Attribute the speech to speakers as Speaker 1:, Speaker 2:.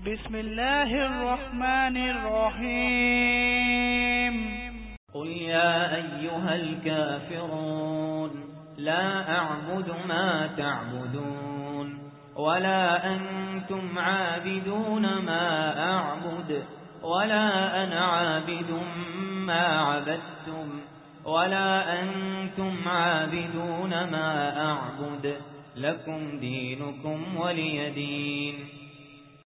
Speaker 1: بسم الله الرحمن الرحيم
Speaker 2: قل يا أيها الكافرون لا أعبد ما تعبدون ولا أنتم عابدون ما أعبد ولا أنا عابد ما عبدتم ولا أنتم عابدون ما أعبد لكم دينكم ولي دين.